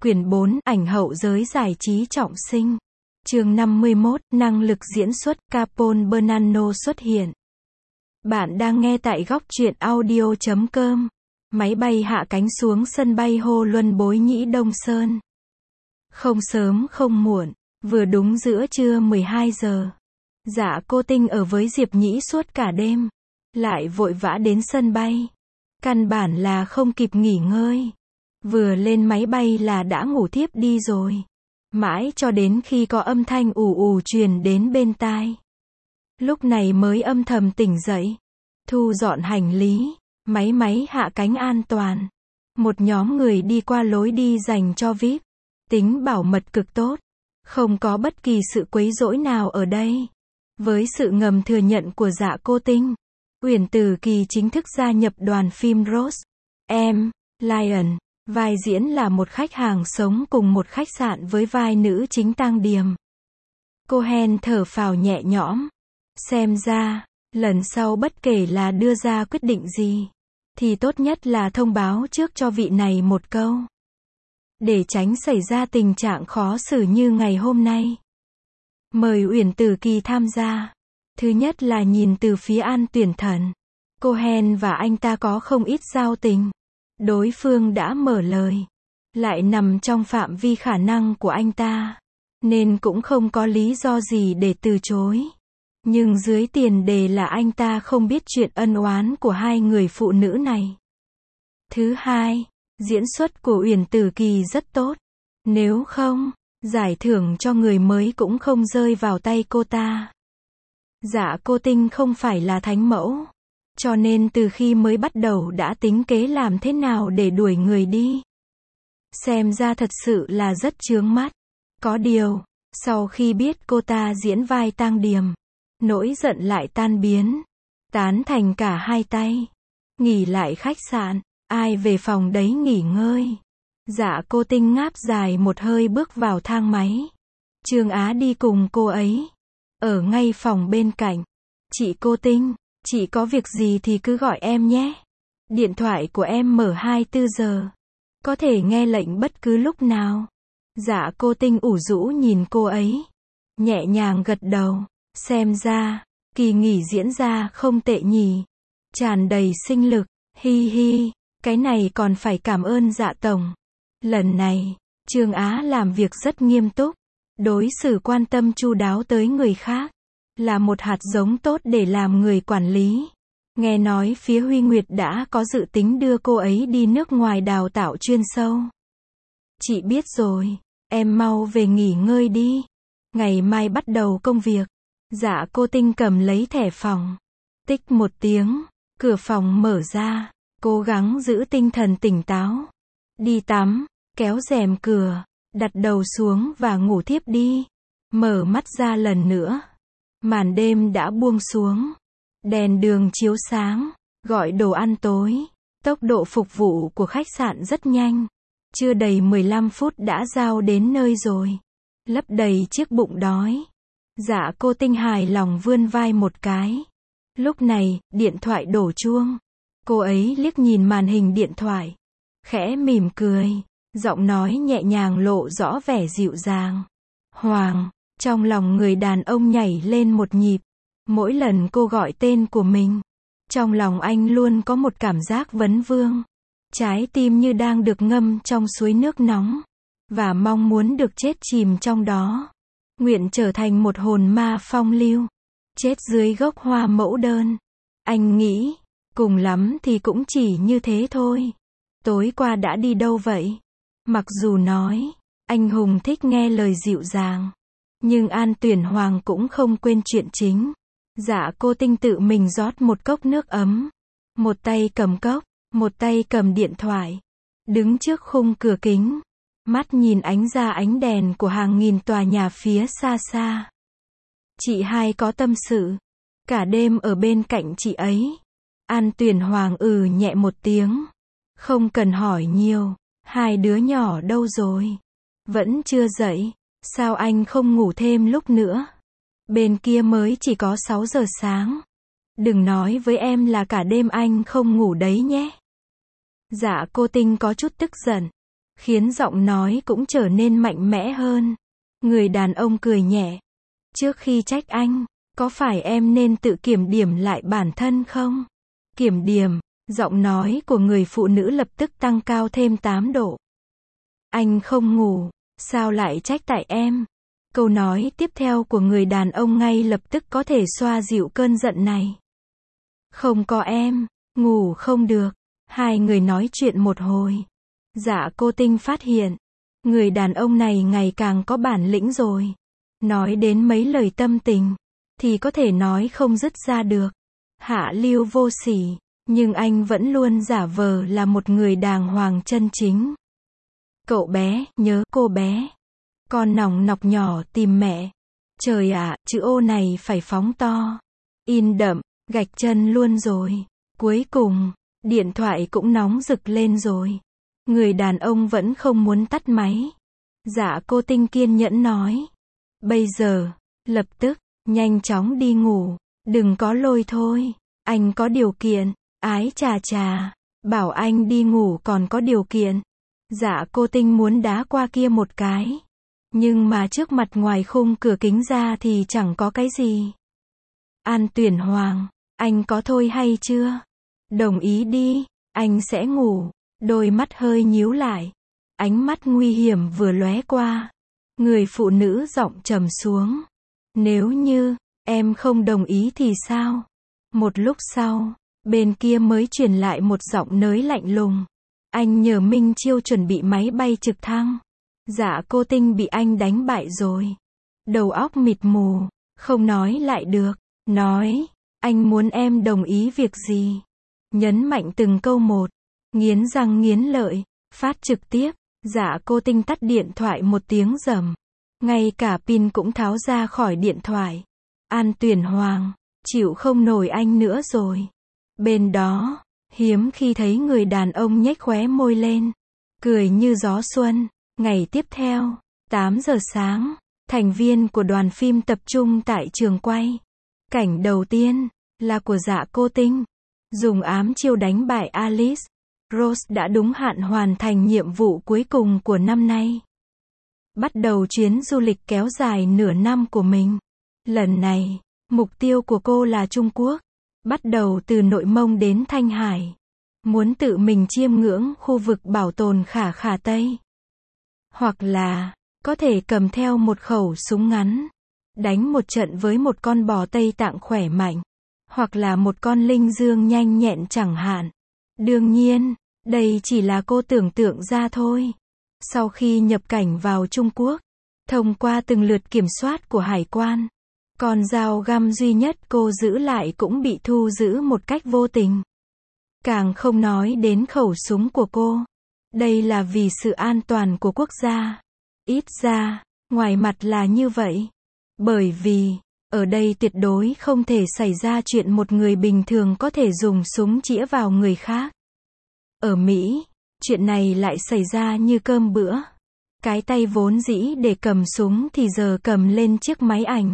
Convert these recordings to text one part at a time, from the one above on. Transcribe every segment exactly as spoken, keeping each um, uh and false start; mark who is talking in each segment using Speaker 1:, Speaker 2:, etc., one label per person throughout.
Speaker 1: Quyển bốn, ảnh hậu giới giải trí trọng sinh. Chương năm mươi mốt, năng lực diễn xuất, Capone Bernardo xuất hiện. Bạn đang nghe tại góc truyện audio chấm com. Máy bay hạ cánh xuống sân bay Hồ Luân Bối Nhĩ Đông Sơn. Không sớm không muộn, vừa đúng giữa trưa mười hai giờ. Dạ Cô Tinh ở với Diệp Nhĩ suốt cả đêm, lại vội vã đến sân bay. Căn bản là không kịp nghỉ ngơi. Vừa lên máy bay là đã ngủ thiếp đi rồi. Mãi cho đến khi có âm thanh ù ù truyền đến bên tai. Lúc này mới âm thầm tỉnh dậy. Thu dọn hành lý, máy máy hạ cánh an toàn. Một nhóm người đi qua lối đi dành cho vi ai pi. Tính bảo mật cực tốt. Không có bất kỳ sự quấy rối nào ở đây. Với sự ngầm thừa nhận của Dạ Cô Tinh, Uyển Tử Kỳ chính thức gia nhập đoàn phim Rose M. Lion. Vai diễn là một khách hàng sống cùng một khách sạn với vai nữ chính Tang Điềm. Cohen thở phào nhẹ nhõm. Xem ra, lần sau bất kể là đưa ra quyết định gì, thì tốt nhất là thông báo trước cho vị này một câu. Để tránh xảy ra tình trạng khó xử như ngày hôm nay. Mời Uyển Tử Kỳ tham gia. Thứ nhất là nhìn từ phía An Tuyển Thần. Cohen và anh ta có không ít giao tình. Đối phương đã mở lời, lại nằm trong phạm vi khả năng của anh ta, nên cũng không có lý do gì để từ chối. Nhưng dưới tiền đề là anh ta không biết chuyện ân oán của hai người phụ nữ này. Thứ hai, diễn xuất của Uyển Tử Kỳ rất tốt. Nếu không, giải thưởng cho người mới cũng không rơi vào tay cô ta. Dạ Cô Tinh không phải là thánh mẫu. Cho nên từ khi mới bắt đầu đã tính kế làm thế nào để đuổi người đi. Xem ra thật sự là rất chướng mắt. Có điều, sau khi biết cô ta diễn vai Tang Điềm, nỗi giận lại tan biến. Tán thành cả hai tay. Nghỉ lại khách sạn, ai về phòng đấy nghỉ ngơi. Dạ Cô Tinh ngáp dài một hơi bước vào thang máy. Trương Á đi cùng cô ấy. Ở ngay phòng bên cạnh. Chị Cô Tinh, chị có việc gì thì cứ gọi em nhé. Điện thoại của em mở hai mươi tư giờ. Có thể nghe lệnh bất cứ lúc nào. Dạ Cô Tinh ủ rũ nhìn cô ấy. Nhẹ nhàng gật đầu. Xem ra, kỳ nghỉ diễn ra không tệ nhỉ. Tràn đầy sinh lực. Hi hi, cái này còn phải cảm ơn Dạ Tổng. Lần này, Trương Á làm việc rất nghiêm túc. Đối xử quan tâm chu đáo tới người khác. Là một hạt giống tốt để làm người quản lý. Nghe nói phía Huy Nguyệt đã có dự tính đưa cô ấy đi nước ngoài đào tạo chuyên sâu. Chị biết rồi, em mau về nghỉ ngơi đi. Ngày mai bắt đầu công việc. Dạ Cô Tinh cầm lấy thẻ phòng. Tích một tiếng, cửa phòng mở ra. Cố gắng giữ tinh thần tỉnh táo. Đi tắm, kéo rèm cửa, đặt đầu xuống và ngủ thiếp đi. Mở mắt ra lần nữa. Màn đêm đã buông xuống. Đèn đường chiếu sáng. Gọi đồ ăn tối. Tốc độ phục vụ của khách sạn rất nhanh. Chưa đầy mười lăm phút đã giao đến nơi rồi. Lấp đầy chiếc bụng đói. Dạ Cô Tinh hài lòng vươn vai một cái. Lúc này, điện thoại đổ chuông. Cô ấy liếc nhìn màn hình điện thoại. Khẽ mỉm cười. Giọng nói nhẹ nhàng lộ rõ vẻ dịu dàng. Hoàng. Trong lòng người đàn ông nhảy lên một nhịp. Mỗi lần cô gọi tên của mình, trong lòng anh luôn có một cảm giác vấn vương. Trái tim như đang được ngâm trong suối nước nóng. Và mong muốn được chết chìm trong đó. Nguyện trở thành một hồn ma phong lưu. Chết dưới gốc hoa mẫu đơn. Anh nghĩ, cùng lắm thì cũng chỉ như thế thôi. Tối qua đã đi đâu vậy? Mặc dù nói, anh hùng thích nghe lời dịu dàng. Nhưng An Tuyển Hoàng cũng không quên chuyện chính. Dạ Cô Tinh tự mình rót một cốc nước ấm. Một tay cầm cốc, một tay cầm điện thoại. Đứng trước khung cửa kính. Mắt nhìn ánh ra ánh đèn của hàng nghìn tòa nhà phía xa xa. Chị hai có tâm sự. Cả đêm ở bên cạnh chị ấy. An Tuyển Hoàng ừ nhẹ một tiếng. Không cần hỏi nhiều. Hai đứa nhỏ đâu rồi? Vẫn chưa dậy. Sao anh không ngủ thêm lúc nữa? Bên kia mới chỉ có sáu giờ sáng. Đừng nói với em là cả đêm anh không ngủ đấy nhé. Dạ Cô Tinh có chút tức giận. khiến giọng nói cũng trở nên mạnh mẽ hơn. Người đàn ông cười nhẹ. Trước khi trách anh, có phải em nên tự kiểm điểm lại bản thân không? Kiểm điểm, giọng nói của người phụ nữ lập tức tăng cao thêm tám độ. Anh không ngủ, sao lại trách tại em? Câu nói tiếp theo của người đàn ông ngay lập tức có thể xoa dịu cơn giận này. Không có em, ngủ không được. Hai người nói chuyện một hồi. Dạ cô Tinh phát hiện, người đàn ông này ngày càng có bản lĩnh rồi. Nói đến mấy lời tâm tình, thì có thể nói không dứt ra được. Hạ lưu vô sỉ, nhưng anh vẫn luôn giả vờ là một người đàng hoàng chân chính. Cậu bé, nhớ cô bé. Con nòng nọc nhỏ tìm mẹ. Trời ạ, chữ ô này phải phóng to. In đậm, gạch chân luôn rồi. Cuối cùng, điện thoại cũng nóng rực lên rồi. Người đàn ông vẫn không muốn tắt máy. Dạ cô Tinh kiên nhẫn nói. Bây giờ, lập tức, nhanh chóng đi ngủ. Đừng có lôi thôi. Anh có điều kiện. Ái chà chà. Bảo anh đi ngủ còn có điều kiện. Dạ cô Tinh muốn đá qua kia một cái. Nhưng mà trước mặt ngoài khung cửa kính ra thì chẳng có cái gì. An Tuyển Hoàng, anh có thôi hay chưa? Đồng ý đi, anh sẽ ngủ. Đôi mắt hơi nhíu lại. Ánh mắt nguy hiểm vừa lóe qua. Người phụ nữ giọng trầm xuống. Nếu như, em không đồng ý thì sao? Một lúc sau, bên kia mới truyền lại một giọng nới lạnh lùng. Anh nhờ Minh Chiêu chuẩn bị máy bay trực thăng. Dạ cô Tinh bị anh đánh bại rồi. Đầu óc mịt mù, không nói lại được. Nói, anh muốn em đồng ý việc gì? Nhấn mạnh từng câu một. Nghiến răng nghiến lợi, phát trực tiếp. Dạ cô Tinh tắt điện thoại một tiếng rầm. Ngay cả pin cũng tháo ra khỏi điện thoại. An Tuyển Hoàng, chịu không nổi anh nữa rồi. Bên đó, hiếm khi thấy người đàn ông nhếch khóe môi lên. Cười như gió xuân. Ngày tiếp theo, tám giờ sáng, thành viên của đoàn phim tập trung tại trường quay. Cảnh đầu tiên, là của Dạ cô Tinh. Dùng ám chiêu đánh bại Alice. Rose đã đúng hạn hoàn thành nhiệm vụ cuối cùng của năm nay. Bắt đầu chuyến du lịch kéo dài nửa năm của mình. Lần này, mục tiêu của cô là Trung Quốc. Bắt đầu từ Nội Mông đến Thanh Hải. Muốn tự mình chiêm ngưỡng khu vực bảo tồn Khả Khả Tây. Hoặc là, có thể cầm theo một khẩu súng ngắn. Đánh một trận với một con bò Tây Tạng khỏe mạnh. Hoặc là một con linh dương nhanh nhẹn chẳng hạn. Đương nhiên, đây chỉ là cô tưởng tượng ra thôi. Sau khi nhập cảnh vào Trung Quốc, thông qua từng lượt kiểm soát của hải quan, con dao găm duy nhất cô giữ lại cũng bị thu giữ một cách vô tình. Càng không nói đến khẩu súng của cô. Đây là vì sự an toàn của quốc gia. Ít ra, ngoài mặt là như vậy. Bởi vì, ở đây tuyệt đối không thể xảy ra chuyện một người bình thường có thể dùng súng chĩa vào người khác. Ở Mỹ, chuyện này lại xảy ra như cơm bữa. Cái tay vốn dĩ để cầm súng thì giờ cầm lên chiếc máy ảnh.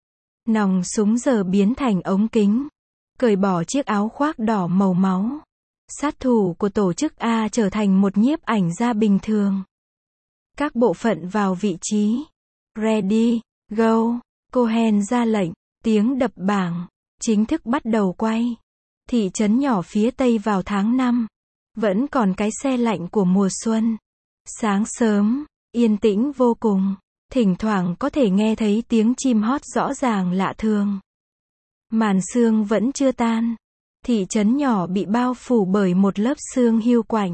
Speaker 1: Nòng súng giờ biến thành ống kính. Cởi bỏ chiếc áo khoác đỏ màu máu. Sát thủ của tổ chức A trở thành một nhiếp ảnh gia bình thường. Các bộ phận vào vị trí. Ready, go. Cohen ra lệnh. Tiếng đập bảng. Chính thức bắt đầu quay. Thị trấn nhỏ phía tây vào tháng năm. Vẫn còn cái se lạnh của mùa xuân. Sáng sớm, yên tĩnh vô cùng. Thỉnh thoảng có thể nghe thấy tiếng chim hót rõ ràng lạ thường. Màn sương vẫn chưa tan. Thị trấn nhỏ bị bao phủ bởi một lớp sương hiu quạnh.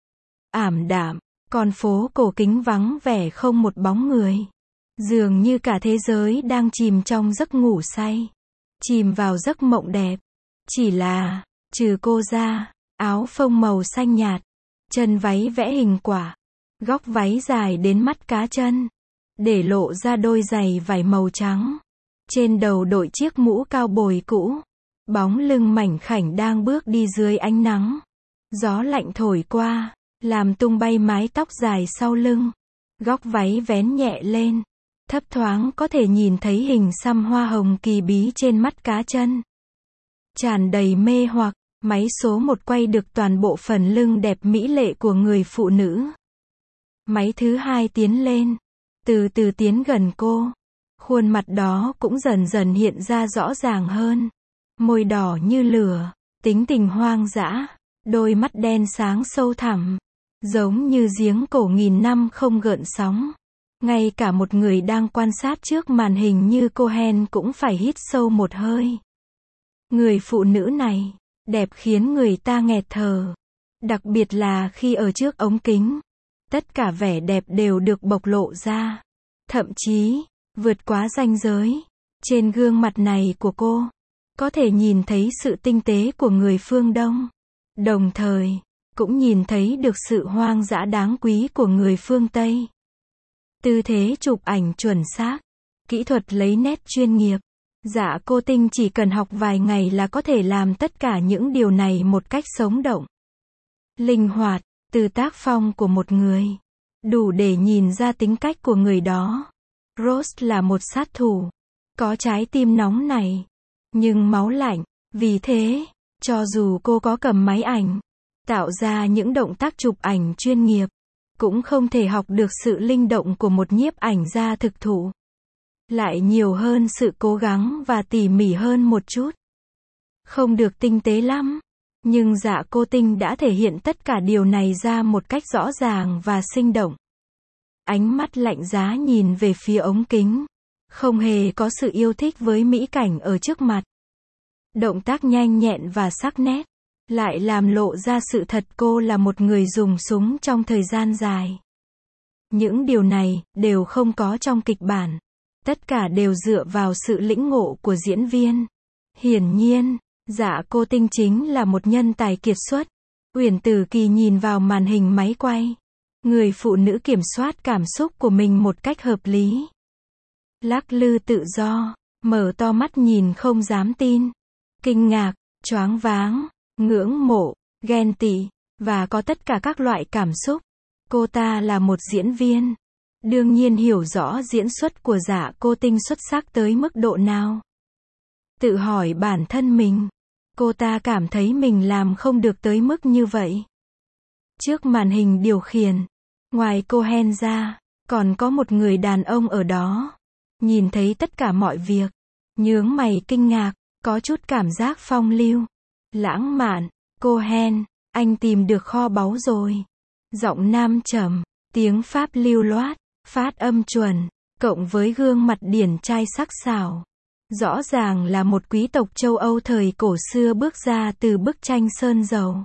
Speaker 1: Ảm đạm, con phố cổ kính vắng vẻ không một bóng người. Dường như cả thế giới đang chìm trong giấc ngủ say. Chìm vào giấc mộng đẹp. Chỉ là, trừ cô ra, áo phông màu xanh nhạt. Chân váy vẽ hình quả. Góc váy dài đến mắt cá chân. Để lộ ra đôi giày vải màu trắng. Trên đầu đội chiếc mũ cao bồi cũ. Bóng lưng mảnh khảnh đang bước đi dưới ánh nắng. Gió lạnh thổi qua, làm tung bay mái tóc dài sau lưng. Góc váy vén nhẹ lên. Thấp thoáng có thể nhìn thấy hình xăm hoa hồng kỳ bí trên mắt cá chân. Tràn đầy mê hoặc, máy số một quay được toàn bộ phần lưng đẹp mỹ lệ của người phụ nữ. Máy thứ hai tiến lên, từ từ tiến gần cô. Khuôn mặt đó cũng dần dần hiện ra rõ ràng hơn. Môi đỏ như lửa, tính tình hoang dã, đôi mắt đen sáng sâu thẳm, giống như giếng cổ nghìn năm không gợn sóng. Ngay cả một người đang quan sát trước màn hình như Cohen cũng phải hít sâu một hơi. Người phụ nữ này, đẹp khiến người ta nghẹt thở. Đặc biệt là khi ở trước ống kính. Tất cả vẻ đẹp đều được bộc lộ ra. Thậm chí, vượt quá ranh giới. Trên gương mặt này của cô, có thể nhìn thấy sự tinh tế của người phương Đông. Đồng thời, cũng nhìn thấy được sự hoang dã đáng quý của người phương Tây. Tư thế chụp ảnh chuẩn xác, kỹ thuật lấy nét chuyên nghiệp. Dạ Cô Tinh chỉ cần học vài ngày là có thể làm tất cả những điều này một cách sống động, linh hoạt, từ tác phong của một người. Đủ để nhìn ra tính cách của người đó. Rose là một sát thủ, có trái tim nóng này, nhưng máu lạnh. Vì thế, cho dù cô có cầm máy ảnh, tạo ra những động tác chụp ảnh chuyên nghiệp, cũng không thể học được sự linh động của một nhiếp ảnh gia thực thụ. Lại nhiều hơn sự cố gắng và tỉ mỉ hơn một chút. Không được tinh tế lắm, nhưng Dạ Cô Tinh đã thể hiện tất cả điều này ra một cách rõ ràng và sinh động. Ánh mắt lạnh giá nhìn về phía ống kính, không hề có sự yêu thích với mỹ cảnh ở trước mặt. Động tác nhanh nhẹn và sắc nét, lại làm lộ ra sự thật cô là một người dùng súng trong thời gian dài. Những điều này, đều không có trong kịch bản. Tất cả đều dựa vào sự lĩnh ngộ của diễn viên. Hiển nhiên, Dạ Cô Tinh chính là một nhân tài kiệt xuất. Uyển Tử Kỳ nhìn vào màn hình máy quay. Người phụ nữ kiểm soát cảm xúc của mình một cách hợp lý. Lắc lư tự do, mở to mắt nhìn không dám tin. Kinh ngạc, choáng váng, ngưỡng mộ, ghen tị, và có tất cả các loại cảm xúc. Cô ta là một diễn viên. Đương nhiên hiểu rõ diễn xuất của Dạ Cô Tinh xuất sắc tới mức độ nào. Tự hỏi bản thân mình, cô ta cảm thấy mình làm không được tới mức như vậy. Trước màn hình điều khiển, ngoài Cohen ra, còn có một người đàn ông ở đó. Nhìn thấy tất cả mọi việc, nhướng mày kinh ngạc, có chút cảm giác phong lưu, lãng mạn. Cohen, anh tìm được kho báu rồi. Giọng nam trầm, tiếng Pháp lưu loát, phát âm chuẩn, cộng với gương mặt điển trai sắc sảo. Rõ ràng là một quý tộc châu Âu thời cổ xưa bước ra từ bức tranh sơn dầu.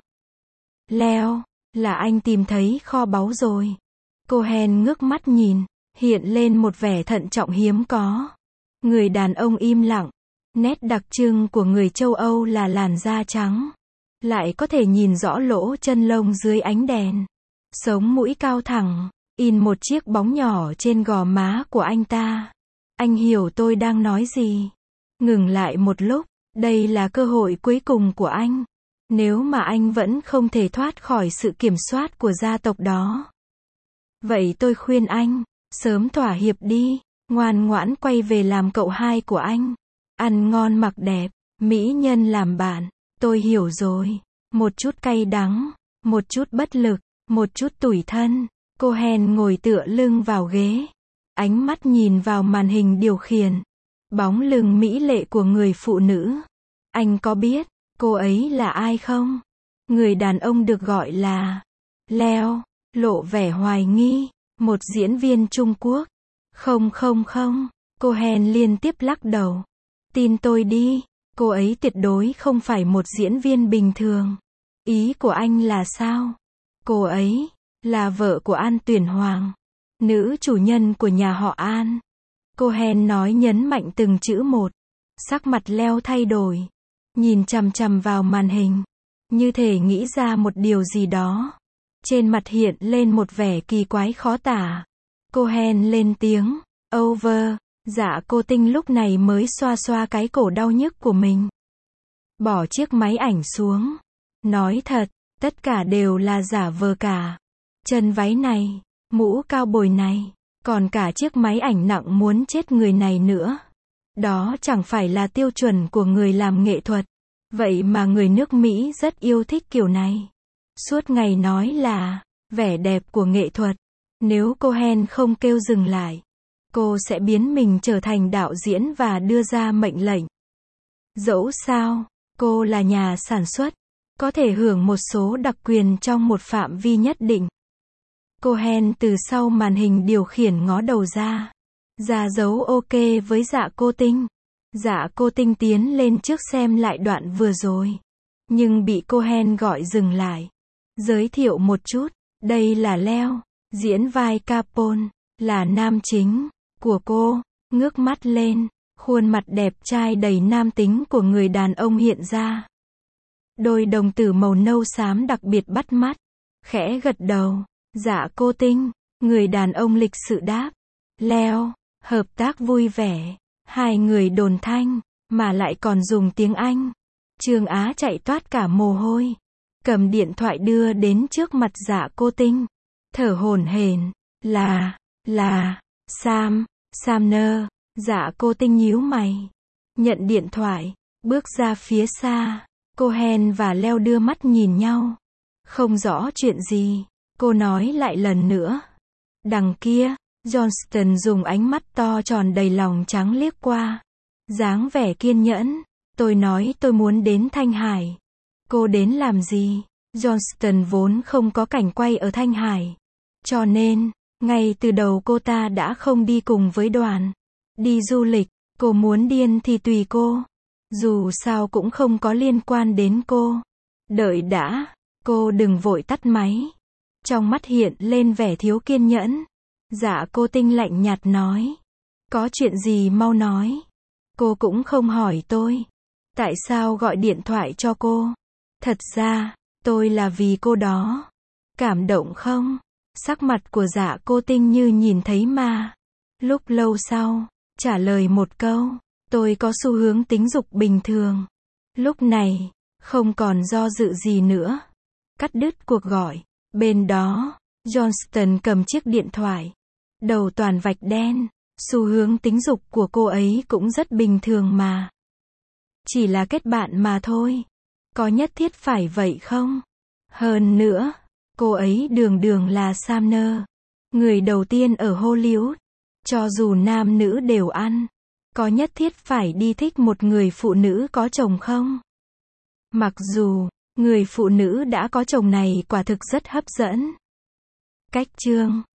Speaker 1: Leo, là anh tìm thấy kho báu rồi. Cohen ngước mắt nhìn, hiện lên một vẻ thận trọng hiếm có. Người đàn ông im lặng. Nét đặc trưng của người châu Âu là làn da trắng. Lại có thể nhìn rõ lỗ chân lông dưới ánh đèn. Sống mũi cao thẳng, in một chiếc bóng nhỏ trên gò má của anh ta. Anh hiểu tôi đang nói gì. Ngừng lại một lúc, đây là cơ hội cuối cùng của anh. Nếu mà anh vẫn không thể thoát khỏi sự kiểm soát của gia tộc đó, vậy tôi khuyên anh, sớm thỏa hiệp đi, ngoan ngoãn quay về làm cậu hai của anh. Ăn ngon mặc đẹp, mỹ nhân làm bạn, tôi hiểu rồi. Một chút cay đắng, một chút bất lực, một chút tủi thân. Cohen ngồi tựa lưng vào ghế, ánh mắt nhìn vào màn hình điều khiển. Bóng lưng mỹ lệ của người phụ nữ. Anh có biết, cô ấy là ai không? Người đàn ông được gọi là Leo, lộ vẻ hoài nghi. Một diễn viên Trung Quốc. Không không không, Cohen liên tiếp lắc đầu. Tin tôi đi, cô ấy tuyệt đối không phải một diễn viên bình thường. Ý của anh là sao? Cô ấy là vợ của An Tuyển Hoàng, nữ chủ nhân của nhà họ An. Cohen nói nhấn mạnh từng chữ một. Sắc mặt Leo thay đổi, nhìn chằm chằm vào màn hình, như thể nghĩ ra một điều gì đó. Trên mặt hiện lên một vẻ kỳ quái khó tả. Cohen lên tiếng, over. Dạ Cô Tinh lúc này mới xoa xoa cái cổ đau nhức của mình. Bỏ chiếc máy ảnh xuống. Nói thật, tất cả đều là giả vờ cả. Chân váy này, mũ cao bồi này, còn cả chiếc máy ảnh nặng muốn chết người này nữa. Đó chẳng phải là tiêu chuẩn của người làm nghệ thuật. Vậy mà người nước Mỹ rất yêu thích kiểu này. Suốt ngày nói là vẻ đẹp của nghệ thuật. Nếu Cohen không kêu dừng lại, cô sẽ biến mình trở thành đạo diễn và đưa ra mệnh lệnh. Dẫu sao, cô là nhà sản xuất, có thể hưởng một số đặc quyền trong một phạm vi nhất định. Cohen từ sau màn hình điều khiển ngó đầu ra. Ra dấu ok với Dạ Cô Tinh. Dạ Cô Tinh tiến lên trước xem lại đoạn vừa rồi. Nhưng bị Cohen gọi dừng lại. Giới thiệu một chút, đây là Leo, diễn vai Capone, là nam chính của cô. Ngước mắt lên, khuôn mặt đẹp trai đầy nam tính của người đàn ông hiện ra. Đôi đồng tử màu nâu xám đặc biệt bắt mắt. Khẽ gật đầu. Dạ Cô Tinh, người đàn ông lịch sự đáp. Leo, hợp tác vui vẻ. Hai người đồn thanh, mà lại còn dùng tiếng Anh. Trương Á chạy toát cả mồ hôi. Cầm điện thoại đưa đến trước mặt Dạ Cô Tinh. Thở hổn hển. Là, là, Sam, Samner. Dạ Cô Tinh nhíu mày. Nhận điện thoại, bước ra phía xa. Cohen và Leo đưa mắt nhìn nhau. Không rõ chuyện gì. Cô nói lại lần nữa. Đằng kia, Johnston dùng ánh mắt to tròn đầy lòng trắng liếc qua. Dáng vẻ kiên nhẫn. Tôi nói tôi muốn đến Thanh Hải. Cô đến làm gì? Johnston vốn không có cảnh quay ở Thanh Hải. Cho nên, ngay từ đầu cô ta đã không đi cùng với đoàn. Đi du lịch, cô muốn điên thì tùy cô. Dù sao cũng không có liên quan đến cô. Đợi đã, cô đừng vội tắt máy. Trong mắt hiện lên vẻ thiếu kiên nhẫn. Dạ Cô Tinh lạnh nhạt nói. Có chuyện gì mau nói. Cô cũng không hỏi tôi. Tại sao gọi điện thoại cho cô? Thật ra, tôi là vì cô đó. Cảm động không? Sắc mặt của Dạ Cô Tinh như nhìn thấy ma. Lúc lâu sau, trả lời một câu. Tôi có xu hướng tính dục bình thường. Lúc này, không còn do dự gì nữa. Cắt đứt cuộc gọi. Bên đó, Johnston cầm chiếc điện thoại. Đầu toàn vạch đen. Xu hướng tính dục của cô ấy cũng rất bình thường mà. Chỉ là kết bạn mà thôi. Có nhất thiết phải vậy không? Hơn nữa, cô ấy đường đường là Samner. Người đầu tiên ở Hollywood. Cho dù nam nữ đều ăn. Có nhất thiết phải đi thích một người phụ nữ có chồng không? Mặc dù, người phụ nữ đã có chồng này quả thực rất hấp dẫn. Cách chương